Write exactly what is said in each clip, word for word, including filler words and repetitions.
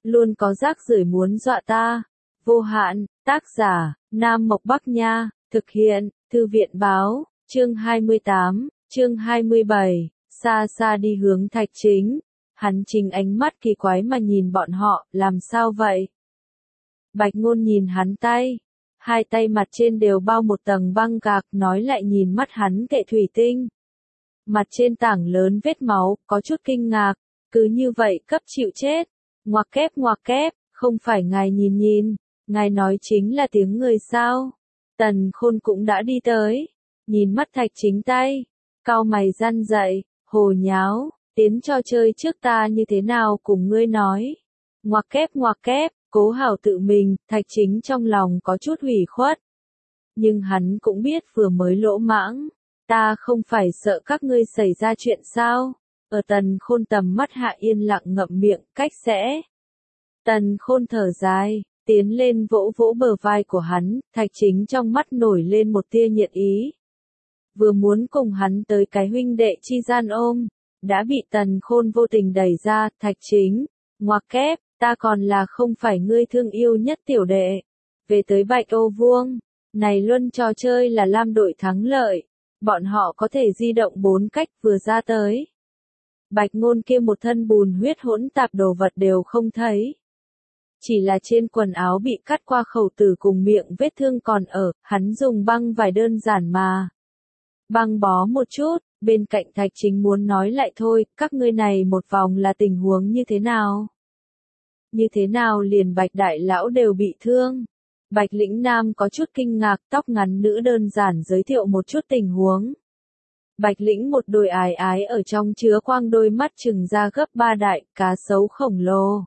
luôn có rác rưởi muốn dọa ta. Vô hạn, tác giả, Nam Mộc Bắc Nha, thực hiện, Thư viện Báo, chương hai mươi tám, chương hai mươi bảy, xa xa đi hướng Thạch Chính. Hắn chính ánh mắt kỳ quái mà nhìn bọn họ, làm sao vậy? Bạch Ngôn nhìn hắn tay, hai tay mặt trên đều bao một tầng băng gạc, nói lại nhìn mắt hắn kệ thủy tinh. Mặt trên tảng lớn vết máu, có chút kinh ngạc, cứ như vậy cấp chịu chết. Ngoặc kép ngoặc kép, không phải ngài nhìn nhìn, ngài nói chính là tiếng người sao? Tần Khôn cũng đã đi tới, nhìn mắt Thạch Chính tay, cau mày răn dậy, hồ nháo, tiến cho chơi trước ta như thế nào cùng ngươi nói. Ngoặc kép ngoặc kép, cố hảo tự mình, Thạch Chính trong lòng có chút ủy khuất. Nhưng hắn cũng biết vừa mới lỗ mãng, ta không phải sợ các ngươi xảy ra chuyện sao? Ở Tần Khôn tầm mắt hạ yên lặng ngậm miệng, cách sẽ. Tần Khôn thở dài, tiến lên vỗ vỗ bờ vai của hắn, Thạch Chính trong mắt nổi lên một tia nhiệt ý. Vừa muốn cùng hắn tới cái huynh đệ chi gian ôm, đã bị Tần Khôn vô tình đẩy ra. Thạch Chính, ngoặc kép, ta còn là không phải ngươi thương yêu nhất tiểu đệ. Về tới Bạch Ô Vuông, này luân trò chơi là Lam đội thắng lợi, bọn họ có thể di động bốn cách vừa ra tới. Bạch Ngôn kia một thân bùn huyết hỗn tạp đồ vật đều không thấy. Chỉ là trên quần áo bị cắt qua khẩu tử cùng miệng vết thương còn ở, hắn dùng băng vải đơn giản mà. Băng bó một chút, bên cạnh Thạch Chính muốn nói lại thôi, các ngươi này một vòng là tình huống như thế nào? Như thế nào liền Bạch Đại Lão đều bị thương? Bạch Lĩnh Nam có chút kinh ngạc, tóc ngắn nữ đơn giản giới thiệu một chút tình huống. Bạch Lĩnh một đôi ái ái ở trong chứa quang đôi mắt trừng ra gấp ba đại, cá sấu khổng lồ.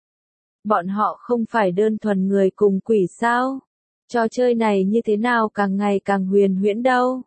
Bọn họ không phải đơn thuần người cùng quỷ sao? Trò chơi này như thế nào càng ngày càng huyền huyễn đâu?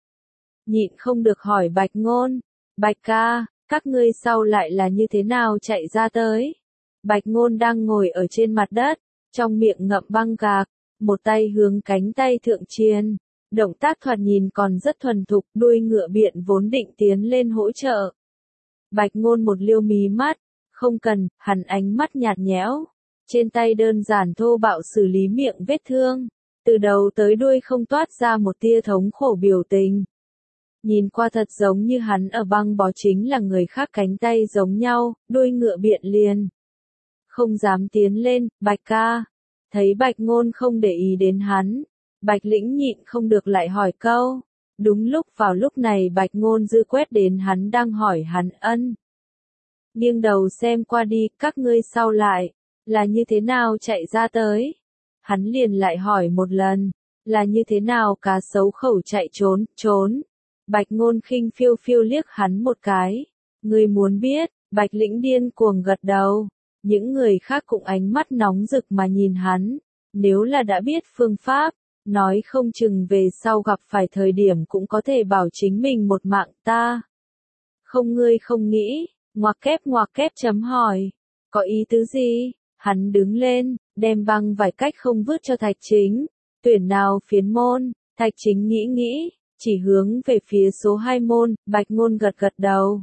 Nhịn không được hỏi Bạch Ngôn, Bạch ca, các ngươi sau lại là như thế nào chạy ra tới? Bạch Ngôn đang ngồi ở trên mặt đất, trong miệng ngậm băng gạc, một tay hướng cánh tay thượng chiên. Động tác thoạt nhìn còn rất thuần thục, đuôi ngựa biện vốn định tiến lên hỗ trợ. Bạch Ngôn một liêu mí mắt, không cần, hắn ánh mắt nhạt nhẽo. Trên tay đơn giản thô bạo xử lý miệng vết thương, từ đầu tới đuôi không toát ra một tia thống khổ biểu tình. Nhìn qua thật giống như hắn ở băng bó chính là người khác cánh tay giống nhau, đuôi ngựa biện liền. Không dám tiến lên, Bạch ca. Thấy Bạch Ngôn không để ý đến hắn, Bạch Lĩnh nhịn không được lại hỏi câu. Đúng lúc vào lúc này Bạch Ngôn dư quét đến hắn đang hỏi hắn ân. Nghiêng đầu xem qua đi, các ngươi sau lại, là như thế nào chạy ra tới? Hắn liền lại hỏi một lần, là như thế nào cá sấu khẩu chạy trốn, trốn. Bạch Ngôn khinh phiêu phiêu liếc hắn một cái. Ngươi muốn biết, Bạch Lĩnh điên cuồng gật đầu. Những người khác cũng ánh mắt nóng rực mà nhìn hắn. Nếu là đã biết phương pháp, nói không chừng về sau gặp phải thời điểm cũng có thể bảo chính mình một mạng ta. Không ngươi không nghĩ, ngoặc kép ngoặc kép chấm hỏi. Có ý tứ gì? Hắn đứng lên, đem băng vải cách không vứt cho Thạch Chính. Tuyển nào phiến môn? Thạch Chính nghĩ nghĩ, chỉ hướng về phía số hai môn. Bạch Ngôn gật gật đầu.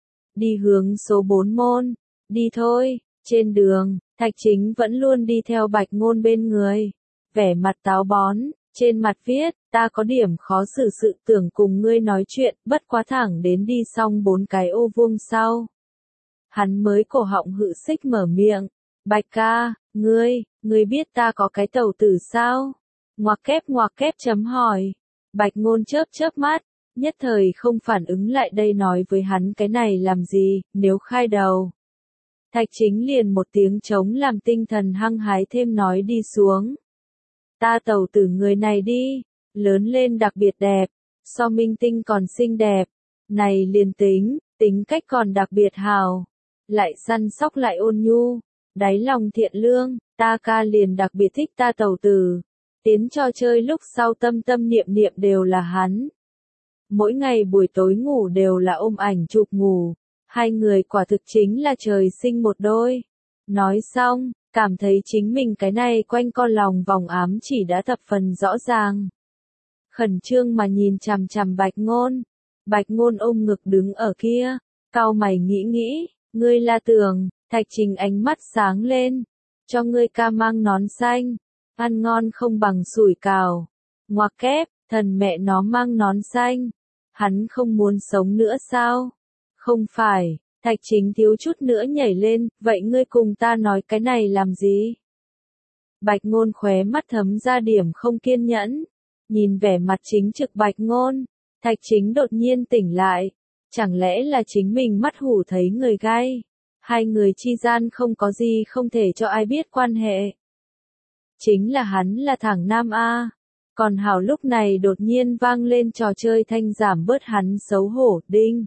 Đi hướng số bốn môn. Đi thôi. Trên đường, Thạch Chính vẫn luôn đi theo Bạch Ngôn bên người. Vẻ mặt táo bón, trên mặt viết, ta có điểm khó xử sự tưởng cùng ngươi nói chuyện, bất quá thẳng đến đi xong bốn cái ô vuông sau. Hắn mới cổ họng hự xích mở miệng. Bạch ca, ngươi, ngươi biết ta có cái tẩu tử sao? Ngoặc kép ngoặc kép chấm hỏi. Bạch Ngôn chớp chớp mắt, nhất thời không phản ứng lại đây nói với hắn cái này làm gì, nếu khai đầu. Thạch Chính liền một tiếng trống làm tinh thần hăng hái thêm nói đi xuống. Ta tẩu tử người này đi, lớn lên đặc biệt đẹp, so minh tinh còn xinh đẹp, này liền tính, tính cách còn đặc biệt hào, lại săn sóc lại ôn nhu, đáy lòng thiện lương, ta ca liền đặc biệt thích ta tẩu tử. Tiến cho chơi lúc sau tâm tâm niệm niệm đều là hắn. Mỗi ngày buổi tối ngủ đều là ôm ảnh chụp ngủ. Hai người quả thực chính là trời sinh một đôi. Nói xong, cảm thấy chính mình cái này quanh co lòng vòng ám chỉ đã thập phần rõ ràng. Khẩn trương mà nhìn chằm chằm Bạch Ngôn. Bạch Ngôn ôm ngực đứng ở kia, cau mày nghĩ nghĩ, ngươi là tưởng, Thạch Chính ánh mắt sáng lên. Cho ngươi ca mang nón xanh. Ăn ngon không bằng sủi cảo. Ngoặc kép, thần mẹ nó mang nón xanh. Hắn không muốn sống nữa sao? Không phải, Thạch Chính thiếu chút nữa nhảy lên, vậy ngươi cùng ta nói cái này làm gì? Bạch Ngôn khóe mắt thấm ra điểm không kiên nhẫn. Nhìn vẻ mặt chính trực Bạch Ngôn, Thạch Chính đột nhiên tỉnh lại. Chẳng lẽ là chính mình mắt hủ thấy người gai? Hai người chi gian không có gì không thể cho ai biết quan hệ. Chính là hắn là thằng nam A. Còn hảo lúc này đột nhiên vang lên trò chơi thanh giảm bớt hắn xấu hổ, đinh.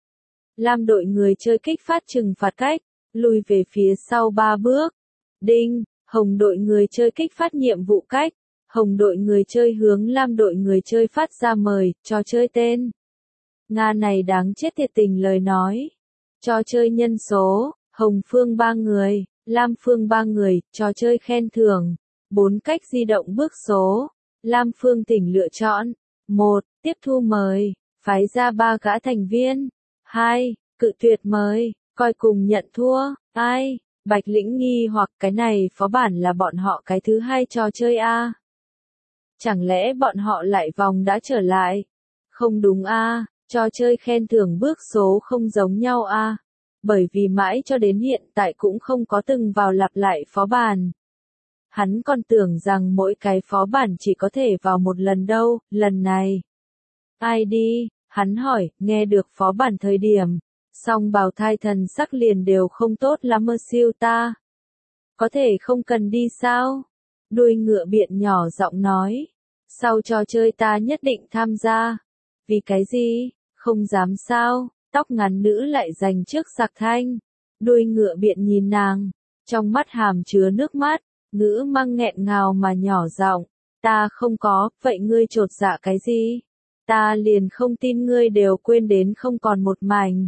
Lam đội người chơi kích phát trừng phạt cách, lùi về phía sau ba bước. Đinh, hồng đội người chơi kích phát nhiệm vụ cách, hồng đội người chơi hướng lam đội người chơi phát ra mời, trò chơi tên. Nga này đáng chết thiệt tình lời nói. Trò chơi nhân số, hồng phương ba người, lam phương ba người, trò chơi khen thưởng. Bốn cách di động bước số. Lam phương tỉnh lựa chọn. một. Tiếp thu mời, phái ra ba gã thành viên. hai. Cự tuyệt mời, coi cùng nhận thua. Ai? Bạch Lĩnh nghi hoặc cái này phó bản là bọn họ cái thứ hai trò chơi a? Chẳng lẽ bọn họ lại vòng đã trở lại? Không đúng a, trò chơi khen thưởng bước số không giống nhau a. Bởi vì mãi cho đến hiện tại cũng không có từng vào lặp lại phó bản. Hắn còn tưởng rằng mỗi cái phó bản chỉ có thể vào một lần đâu, lần này. Ai đi? Hắn hỏi, nghe được phó bản thời điểm. Song bào thai thần sắc liền đều không tốt lắm mơ siêu ta. Có thể không cần đi sao? Đuôi ngựa biện nhỏ giọng nói. Sau trò chơi ta nhất định tham gia. Vì cái gì? Không dám sao? Tóc ngắn nữ lại dành trước sạc thanh. Đuôi ngựa biện nhìn nàng. Trong mắt hàm chứa nước mắt. Ngữ mang nghẹn ngào mà nhỏ giọng. Ta không có, vậy ngươi trột dạ cái gì? Ta liền không tin ngươi đều quên đến không còn một mảnh.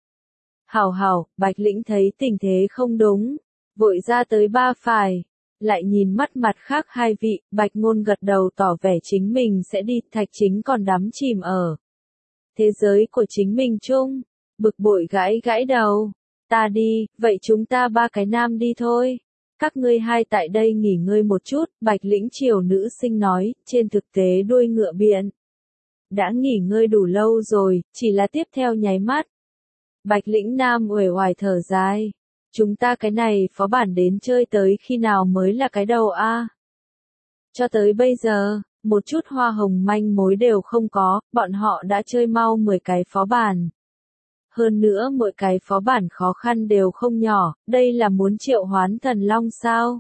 Hảo hảo, Bạch Lĩnh thấy tình thế không đúng. Vội ra tới ba phải. Lại nhìn mắt mặt khác hai vị, Bạch Ngôn gật đầu tỏ vẻ chính mình sẽ đi, Thạch Chính còn đắm chìm ở thế giới của chính mình chung. Bực bội gãi gãi đầu. Ta đi, vậy chúng ta ba cái nam đi thôi. Các ngươi hai tại đây nghỉ ngơi một chút, Bạch Lĩnh chiều nữ sinh nói, trên thực tế đuôi ngựa biện. Đã nghỉ ngơi đủ lâu rồi, chỉ là tiếp theo nháy mắt. Bạch Lĩnh nam uể oải thở dài. Chúng ta cái này phó bản đến chơi tới khi nào mới là cái đầu a? Cho tới bây giờ, một chút hoa hồng manh mối đều không có, bọn họ đã chơi mau mười cái phó bản. Hơn nữa mỗi cái phó bản khó khăn đều không nhỏ, đây là muốn triệu hoán thần long sao?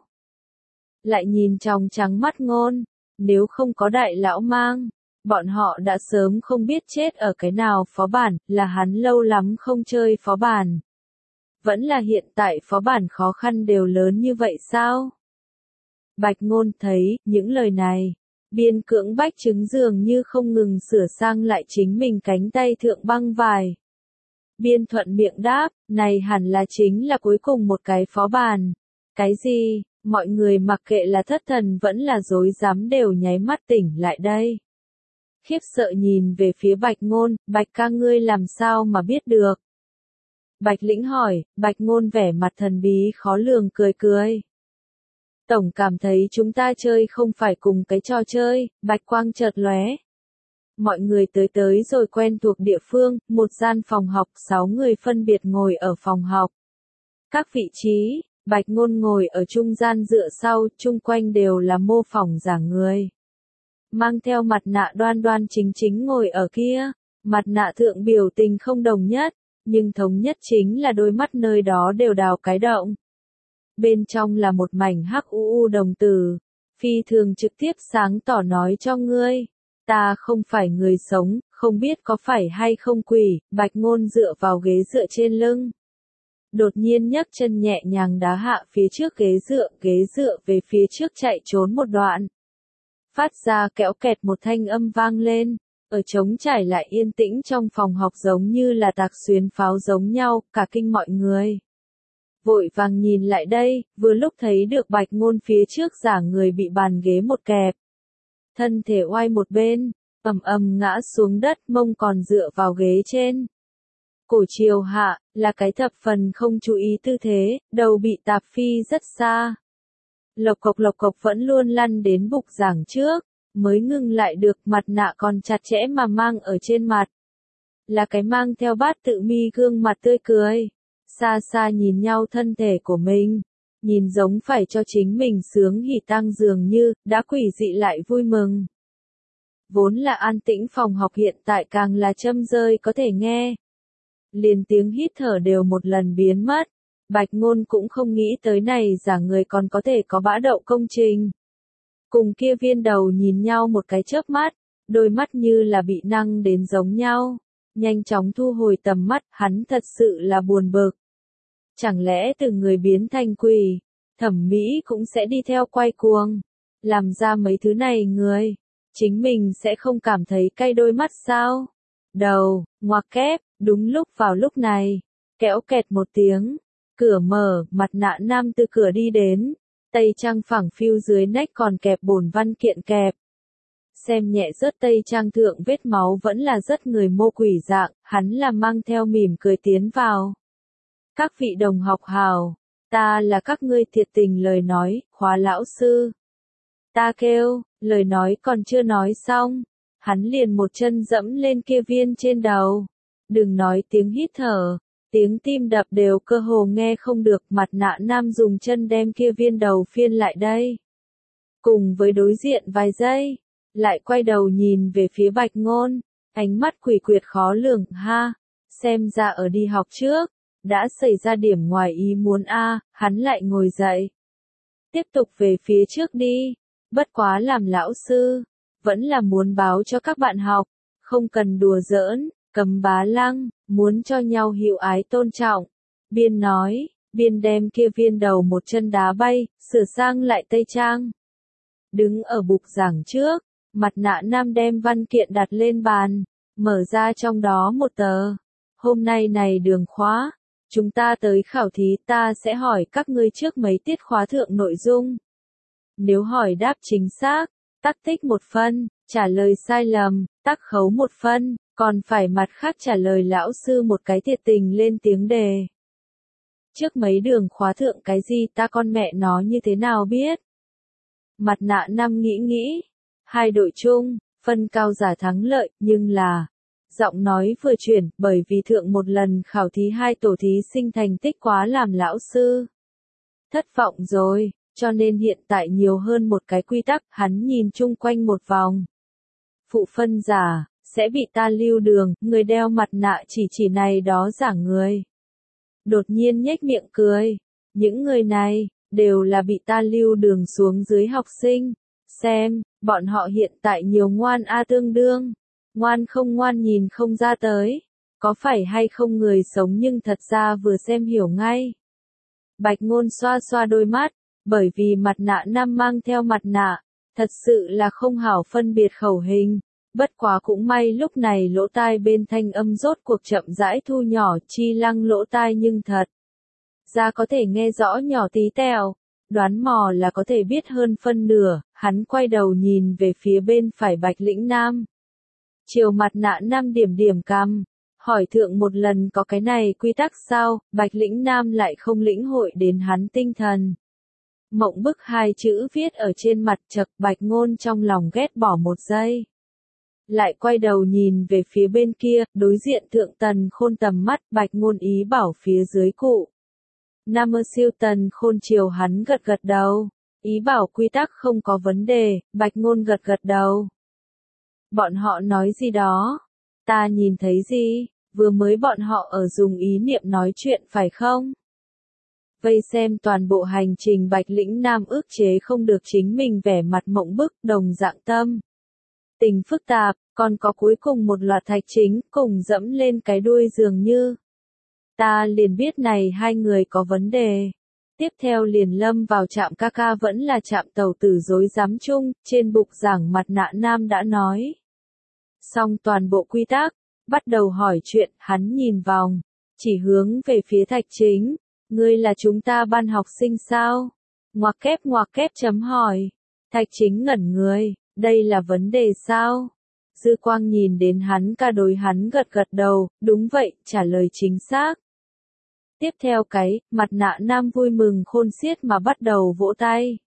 Lại nhìn trong trắng mắt Ngôn, nếu không có đại lão mang, bọn họ đã sớm không biết chết ở cái nào phó bản, là hắn lâu lắm không chơi phó bản. Vẫn là hiện tại phó bản khó khăn đều lớn như vậy sao? Bạch Ngôn thấy, những lời này, biên cưỡng bách chứng dường như không ngừng sửa sang lại chính mình cánh tay thượng băng vải. Biên thuận miệng đáp, này hẳn là chính là cuối cùng một cái phó bản. Cái gì? Mọi người mặc kệ là thất thần vẫn là dối dám đều nháy mắt tỉnh lại đây. Khiếp sợ nhìn về phía Bạch Ngôn, Bạch ca ngươi làm sao mà biết được? Bạch Lĩnh hỏi, Bạch Ngôn vẻ mặt thần bí khó lường cười cười. Tổng cảm thấy chúng ta chơi không phải cùng cái trò chơi, Bạch quang chợt lóe. Mọi người tới tới rồi quen thuộc địa phương, một gian phòng học, sáu người phân biệt ngồi ở phòng học. Các vị trí, Bạch Ngôn ngồi ở trung gian dựa sau, chung quanh đều là mô phỏng giả người. Mang theo mặt nạ đoan đoan chính chính ngồi ở kia, mặt nạ thượng biểu tình không đồng nhất, nhưng thống nhất chính là đôi mắt nơi đó đều đào cái động. Bên trong là một mảnh hắc u u đồng tử, phi thường trực tiếp sáng tỏ nói cho ngươi. Ta không phải người sống, không biết có phải hay không quỷ, Bạch Ngôn dựa vào ghế dựa trên lưng. Đột nhiên nhấc chân nhẹ nhàng đá hạ phía trước ghế dựa, ghế dựa về phía trước chạy trốn một đoạn. Phát ra kẽo kẹt một thanh âm vang lên, ở trống trải lại yên tĩnh trong phòng học giống như là tạc xuyến pháo giống nhau, cả kinh mọi người. Vội vàng nhìn lại đây, vừa lúc thấy được Bạch Ngôn phía trước giả người bị bàn ghế một kẹp. Thân thể oai một bên, ầm ầm ngã xuống đất, mông còn dựa vào ghế trên. Cổ triều hạ, là cái thập phần không chú ý tư thế, đầu bị tạp phi rất xa. Lộc cộc lộc cộc vẫn luôn lăn đến bục giảng trước, mới ngừng lại được, mặt nạ còn chặt chẽ mà mang ở trên mặt. Là cái mang theo bát tự mi gương mặt tươi cười. Xa xa nhìn nhau thân thể của mình, nhìn giống phải cho chính mình sướng hỉ tang dường như, đã quỷ dị lại vui mừng. Vốn là an tĩnh phòng học hiện tại càng là châm rơi có thể nghe. Liền tiếng hít thở đều một lần biến mất. Bạch Ngôn cũng không nghĩ tới này giả người còn có thể có bã đậu công trình. Cùng kia viên đầu nhìn nhau một cái chớp mắt, đôi mắt như là bị năng đến giống nhau. Nhanh chóng thu hồi tầm mắt, hắn thật sự là buồn bực. Chẳng lẽ từ người biến thành quỷ, thẩm mỹ cũng sẽ đi theo quay cuồng. Làm ra mấy thứ này người, chính mình sẽ không cảm thấy cay đôi mắt sao? Đầu, ngoặc kép, đúng lúc vào lúc này, kéo kẹt một tiếng, cửa mở, mặt nạ nam từ cửa đi đến, tây trang phẳng phiu dưới nách còn kẹp bổn văn kiện kẹp. Xem nhẹ rớt tây trang thượng vết máu vẫn là rất người mô quỷ dạng, hắn là mang theo mỉm cười tiến vào. Các vị đồng học hào, ta là các ngươi thiệt tình lời nói, khóa lão sư. Ta kêu, lời nói còn chưa nói xong, hắn liền một chân dẫm lên kia viên trên đầu. Đừng nói tiếng hít thở, tiếng tim đập đều cơ hồ nghe không được, mặt nạ nam dùng chân đem kia viên đầu phiên lại đây. Cùng với đối diện vài giây, lại quay đầu nhìn về phía Bạch Ngôn, ánh mắt quỷ quyệt khó lường, ha, xem ra ở đi học trước, đã xảy ra điểm ngoài ý muốn a, hắn lại ngồi dậy. Tiếp tục về phía trước đi, bất quá làm lão sư, vẫn là muốn báo cho các bạn học, không cần đùa giỡn, Cầm Bá Lăng, muốn cho nhau hiểu ái tôn trọng. Biên nói, biên đem kia viên đầu một chân đá bay, sửa sang lại tây trang. Đứng ở bục giảng trước, mặt nạ nam đem văn kiện đặt lên bàn, mở ra trong đó một tờ. Hôm nay này đường khóa, chúng ta tới khảo thí, ta sẽ hỏi các ngươi trước mấy tiết khóa thượng nội dung. Nếu hỏi đáp chính xác, tắc tích một phân, trả lời sai lầm, tắc khấu một phân, còn phải mặt khác trả lời lão sư một cái thiệt tình lên tiếng đề. Trước mấy đường khóa thượng cái gì ta con mẹ nó như thế nào biết? Mặt nạ năm nghĩ nghĩ, hai đội chung, phân cao giả thắng lợi, nhưng là, giọng nói vừa chuyển, bởi vì thượng một lần khảo thí hai tổ thí sinh thành tích quá làm lão sư. Thất vọng rồi, cho nên hiện tại nhiều hơn một cái quy tắc, hắn nhìn chung quanh một vòng. Phụ phân giả, sẽ bị ta lưu đường, người đeo mặt nạ chỉ chỉ này đó giả người. Đột nhiên nhếch miệng cười, những người này, đều là bị ta lưu đường xuống dưới học sinh. Xem, bọn họ hiện tại nhiều ngoan a tương đương. Ngoan không ngoan nhìn không ra tới. Có phải hay không người sống nhưng thật ra vừa xem hiểu ngay. Bạch Ngôn xoa xoa đôi mắt, bởi vì mặt nạ nam mang theo mặt nạ, thật sự là không hảo phân biệt khẩu hình. Bất quá cũng may lúc này lỗ tai bên thanh âm rốt cuộc chậm rãi thu nhỏ, chi lăng lỗ tai nhưng thật ra có thể nghe rõ nhỏ tí tẹo, đoán mò là có thể biết hơn phân nửa. Hắn quay đầu nhìn về phía bên phải Bạch Lĩnh Nam. Chiều mặt nạ nam điểm điểm cằm, hỏi thượng một lần có cái này quy tắc sao? Bạch Lĩnh Nam lại không lĩnh hội đến hắn tinh thần. Mộng bức hai chữ viết ở trên mặt, chật. Bạch Ngôn trong lòng ghét bỏ một giây. Lại quay đầu nhìn về phía bên kia, đối diện thượng Tần Khôn tầm mắt. Bạch Ngôn ý bảo phía dưới cụ Nam ơ siêu Tần Khôn chiều hắn gật gật đầu, ý bảo quy tắc không có vấn đề. Bạch Ngôn gật gật đầu. Bọn họ nói gì đó? Ta nhìn thấy gì? Vừa mới bọn họ ở dùng ý niệm nói chuyện phải không? Vây xem toàn bộ hành trình Bạch Lĩnh Nam ức chế không được chính mình vẻ mặt mộng bức, đồng dạng tâm tình phức tạp, còn có cuối cùng một loạt thạch chính, cùng dẫm lên cái đuôi dường như. Ta liền biết này hai người có vấn đề. Tiếp theo liền lâm vào Trạm ca ca vẫn là Trạm tàu tử dối dám chung, trên bục giảng mặt nạ nam đã nói. Xong toàn bộ quy tắc, bắt đầu hỏi chuyện, hắn nhìn vòng, chỉ hướng về phía thạch chính. Ngươi là chúng ta ban học sinh sao? Ngoặc kép ngoặc kép chấm hỏi. Thạch chính ngẩn người, đây là vấn đề sao? Dư Quang nhìn đến hắn cả đối hắn gật gật đầu, đúng vậy, trả lời chính xác. Tiếp theo cái, mặt nạ nam vui mừng khôn xiết mà bắt đầu vỗ tay.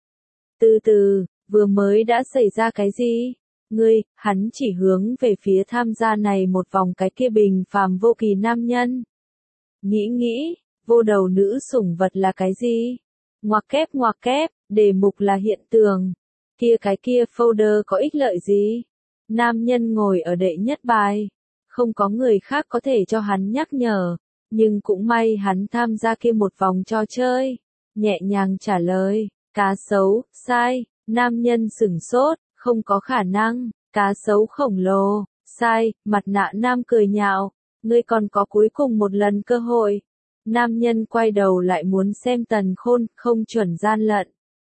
Từ từ, vừa mới đã xảy ra cái gì? Ngươi, hắn chỉ hướng về phía tham gia này một vòng cái kia bình phàm vô kỳ nam nhân. Nghĩ nghĩ, vô đầu nữ sủng vật là cái gì? Ngoặc kép ngoặc kép, đề mục là hiện tượng. Kia cái kia folder có ích lợi gì? Nam nhân ngồi ở đệ nhất bài. Không có người khác có thể cho hắn nhắc nhở. Nhưng cũng may hắn tham gia kia một vòng trò chơi. Nhẹ nhàng trả lời, cá sấu, sai. Nam nhân sửng sốt, không có khả năng. Cá sấu khổng lồ, sai. Mặt nạ nam cười nhạo. Ngươi còn có cuối cùng một lần cơ hội. Nam nhân quay đầu lại muốn xem Tần Khôn, không chuẩn gian lận.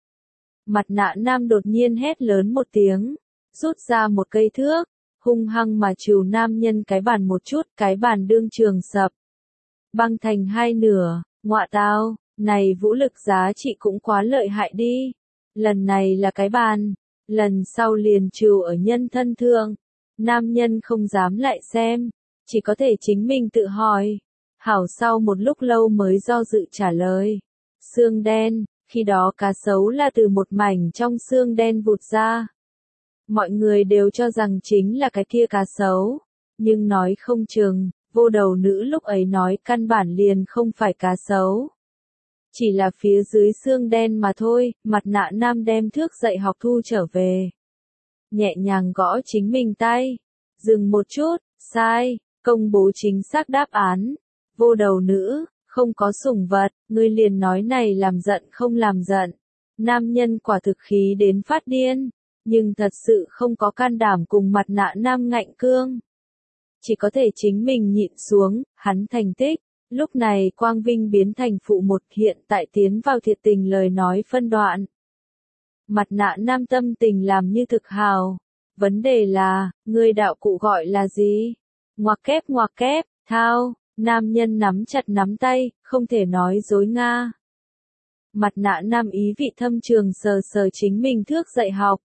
Mặt nạ nam đột nhiên hét lớn một tiếng, rút ra một cây thước, hung hăng mà trừ nam nhân cái bàn một chút, cái bàn đương trường sập. Băng thành hai nửa, ngọa tao, này vũ lực giá trị cũng quá lợi hại đi. Lần này là cái bàn, lần sau liền trừ ở nhân thân thượng. Nam nhân không dám lại xem, chỉ có thể chính mình tự hỏi. Hảo sau một lúc lâu mới do dự trả lời. Xương đen, khi đó cá sấu là từ một mảnh trong xương đen vụt ra. Mọi người đều cho rằng chính là cái kia cá sấu. Nhưng nói không chừng, vô đầu nữ lúc ấy nói căn bản liền không phải cá sấu. Chỉ là phía dưới xương đen mà thôi, mặt nạ nam đem thước dạy học thu trở về. Nhẹ nhàng gõ chính mình tay. Dừng một chút, sai, công bố chính xác đáp án. Vô đầu nữ, không có sủng vật, ngươi liền nói này làm giận không làm giận. Nam nhân quả thực khí đến phát điên, nhưng thật sự không có can đảm cùng mặt nạ nam ngạnh cương. Chỉ có thể chính mình nhịn xuống, hắn thành tích. Lúc này quang vinh biến thành phụ một, hiện tại tiến vào thiệt tình lời nói phân đoạn. Mặt nạ nam tâm tình làm như thực hào. Vấn đề là, ngươi đạo cụ gọi là gì? Ngoặc kép ngoặc kép, thao. Nam nhân nắm chặt nắm tay, không thể nói dối nga. Mặt nạ nam ý vị thâm trường sờ sờ chính mình thước dạy học.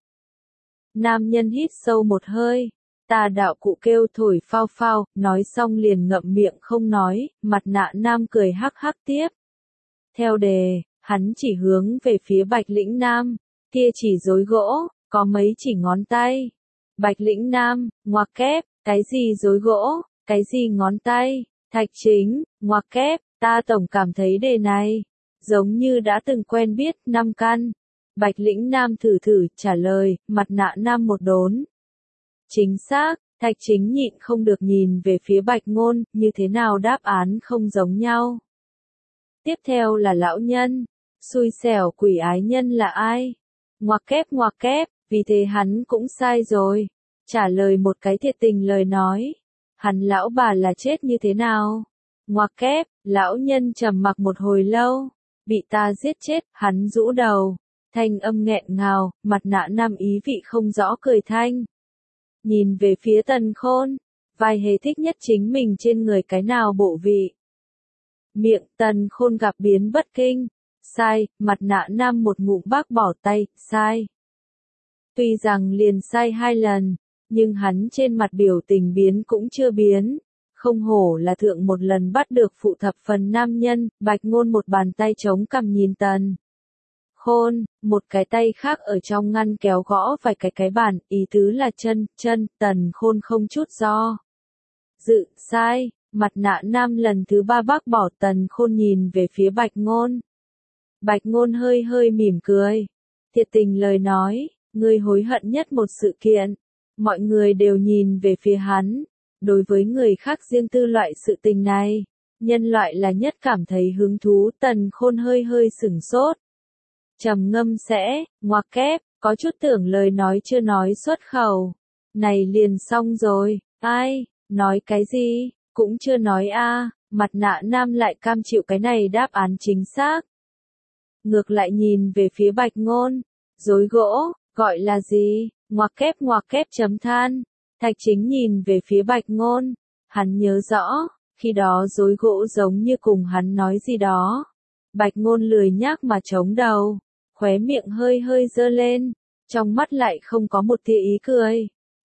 Nam nhân hít sâu một hơi. Ta đạo cụ kêu thổi phao phao, nói xong liền ngậm miệng không nói, mặt nạ nam cười hắc hắc tiếp. Theo đề, hắn chỉ hướng về phía Bạch Lĩnh Nam, kia chỉ rối gỗ, có mấy chỉ ngón tay. Bạch Lĩnh Nam, ngoặc kép, cái gì rối gỗ, cái gì ngón tay. Thạch Chính, ngoặc kép, ta tổng cảm thấy đề này, giống như đã từng quen biết, năm căn. Bạch Lĩnh Nam thử thử, trả lời, mặt nạ nam một đốn. Chính xác, Thạch Chính nhịn không được nhìn về phía Bạch Ngôn, như thế nào đáp án không giống nhau. Tiếp theo là lão nhân, xui xẻo quỷ ái nhân là ai? Ngoặc kép ngoặc kép, vì thế hắn cũng sai rồi. Trả lời một cái thiệt tình lời nói. Hắn lão bà là chết như thế nào? Ngoặc kép, lão nhân trầm mặc một hồi lâu. Bị ta giết chết, hắn rũ đầu. Thanh âm nghẹn ngào, mặt nạ nam ý vị không rõ cười thanh. Nhìn về phía Tần Khôn, vai hề thích nhất chính mình trên người cái nào bộ vị. Miệng Tần Khôn gặp biến bất kinh. Sai, mặt nạ nam một ngụm bác bỏ tay, sai. Tuy rằng liền sai hai lần. Nhưng hắn trên mặt biểu tình biến cũng chưa biến. Không hổ là thượng một lần bắt được phụ thập phần nam nhân, Bạch Ngôn một bàn tay chống cằm nhìn Tần Khôn, một cái tay khác ở trong ngăn kéo gõ vài cái cái bàn, ý tứ là chân, chân, Tần Khôn không chút do dự, sai, mặt nạ nam lần thứ ba bác bỏ. Tần Khôn nhìn về phía Bạch Ngôn. Bạch Ngôn hơi hơi mỉm cười. Thiệt tình lời nói, ngươi hối hận nhất một sự kiện. Mọi người đều nhìn về phía hắn. Đối với người khác riêng tư loại sự tình này, nhân loại là nhất cảm thấy hứng thú. Tần Khôn hơi hơi sửng sốt. Trầm ngâm sẽ, ngoặc kép, có chút tưởng lời nói chưa nói xuất khẩu. Này liền xong rồi, ai, nói cái gì, cũng chưa nói a. Mặt nạ nam lại cam chịu cái này đáp án chính xác. Ngược lại nhìn về phía Bạch Ngôn, rối gỗ, gọi là gì? Ngoặc kép ngoặc kép chấm than. Thạch Chính nhìn về phía Bạch Ngôn. Hắn nhớ rõ, khi đó rối gỗ giống như cùng hắn nói gì đó. Bạch Ngôn lười nhác mà chống đầu. Khóe miệng hơi hơi dơ lên. Trong mắt lại không có một tia ý cười.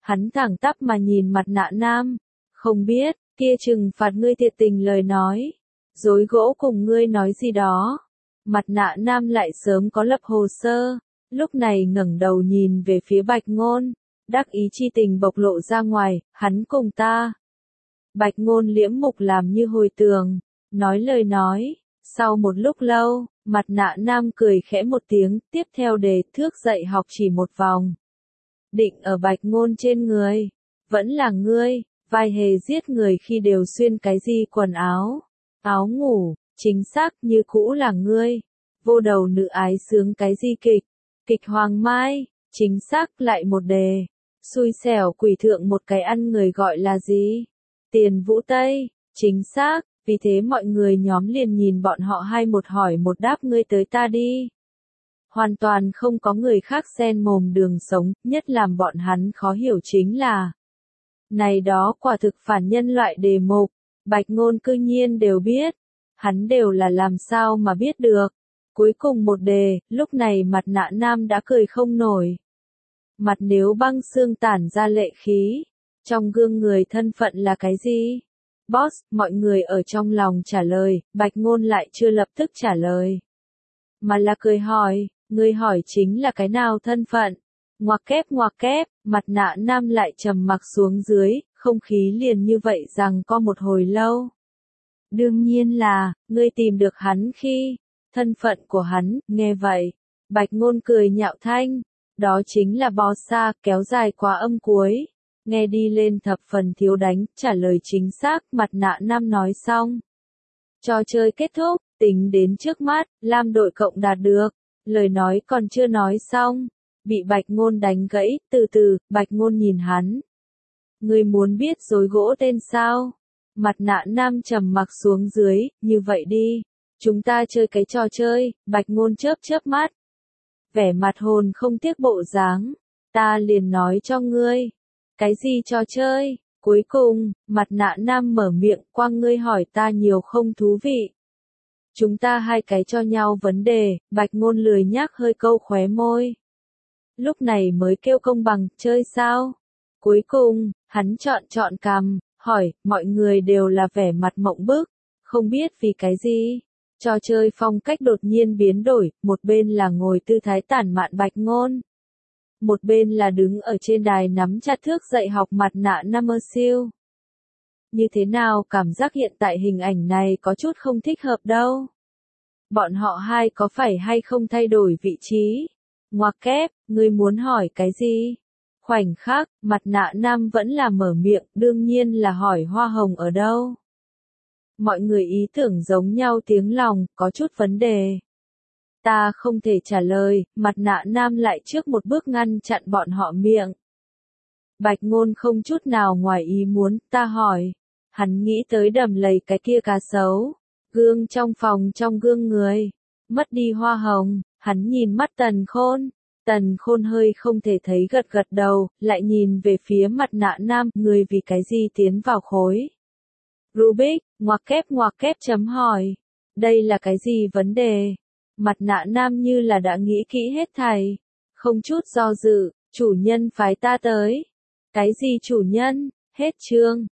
Hắn thẳng tắp mà nhìn mặt nạ nam. Không biết, kia trừng phạt ngươi thiệt tình lời nói. Dối gỗ cùng ngươi nói gì đó. Mặt nạ nam lại sớm có lập hồ sơ. Lúc này ngẩng đầu nhìn về phía Bạch Ngôn. Đắc ý chi tình bộc lộ ra ngoài, hắn cùng ta. Bạch Ngôn liễm mục làm như hồi tường. Nói lời nói. Sau một lúc lâu, mặt nạ nam cười khẽ một tiếng, tiếp theo đề thước dạy học chỉ một vòng. Định ở Bạch Ngôn trên người. Vẫn là ngươi, vai hề giết người khi đều xuyên cái gì quần áo. Áo ngủ, chính xác như cũ là ngươi. Vô đầu nữ ái sướng cái gì kịch. Kịch Hoàng Mai, chính xác lại một đề. Xui xẻo quỷ thượng một cái ăn người gọi là gì? Tiền Vũ Tây, chính xác. Vì thế mọi người nhóm liền nhìn bọn họ hai một hỏi một đáp ngươi tới ta đi. Hoàn toàn không có người khác xen mồm đường sống, nhất làm bọn hắn khó hiểu chính là. Này đó quả thực phản nhân loại đề mục, Bạch Ngôn cư nhiên đều biết. Hắn đều là làm sao mà biết được. Cuối cùng một đề, lúc này mặt nạ nam đã cười không nổi. Mặt nếu băng xương tản ra lệ khí. Trong gương người thân phận là cái gì? Boss, mọi người ở trong lòng trả lời, Bạch Ngôn lại chưa lập tức trả lời. Mà là cười hỏi, người hỏi chính là cái nào thân phận? Ngoặc kép ngoặc kép, mặt nạ nam lại trầm mặc xuống dưới, không khí liền như vậy rằng có một hồi lâu. Đương nhiên là, ngươi tìm được hắn khi, thân phận của hắn, nghe vậy. Bạch Ngôn cười nhạo thanh, đó chính là Bossa, kéo dài qua âm cuối. Nghe đi lên thập phần thiếu đánh, trả lời chính xác, mặt nạ nam nói xong. Trò chơi kết thúc, tính đến trước mắt, Lam đội cộng đạt được. Lời nói còn chưa nói xong. Bị Bạch Ngôn đánh gãy, từ từ, Bạch Ngôn nhìn hắn. Ngươi muốn biết rối gỗ tên sao? Mặt nạ nam trầm mặc xuống dưới, như vậy đi. Chúng ta chơi cái trò chơi, Bạch Ngôn chớp chớp mắt. Vẻ mặt hồn không tiếc bộ dáng. Ta liền nói cho ngươi. Cái gì trò chơi? Cuối cùng, mặt nạ nam mở miệng, quang ngươi hỏi ta nhiều không thú vị. Chúng ta hai cái cho nhau vấn đề, Bạch Ngôn lười nhác hơi câu khóe môi. Lúc này mới kêu công bằng, chơi sao? Cuối cùng, hắn chọn chọn cằm, hỏi, mọi người đều là vẻ mặt mộng bức, không biết vì cái gì. Trò chơi phong cách đột nhiên biến đổi, một bên là ngồi tư thái tản mạn Bạch Ngôn. Một bên là đứng ở trên đài nắm chặt thước dạy học mặt nạ nam mơ siêu. Như thế nào cảm giác hiện tại hình ảnh này có chút không thích hợp đâu. Bọn họ hai có phải hay không thay đổi vị trí? Ngoặc kép, ngươi muốn hỏi cái gì? Khoảnh khắc, mặt nạ nam vẫn là mở miệng, đương nhiên là hỏi hoa hồng ở đâu. Mọi người ý tưởng giống nhau tiếng lòng, có chút vấn đề. Ta không thể trả lời, mặt nạ nam lại trước một bước ngăn chặn bọn họ miệng. Bạch Ngôn không chút nào ngoài ý muốn, ta hỏi. Hắn nghĩ tới đầm lầy cái kia cá sấu. Gương trong phòng trong gương người. Mất đi hoa hồng, hắn nhìn mắt Tần Khôn. Tần Khôn hơi không thể thấy gật gật đầu, lại nhìn về phía mặt nạ nam, người vì cái gì tiến vào khối. Rubik, ngoặc kép ngoặc kép chấm hỏi. Đây là cái gì vấn đề? Mặt nạ nam như là đã nghĩ kỹ hết thầy. Không chút do dự, chủ nhân phái ta tới. Cái gì chủ nhân? Hết chương.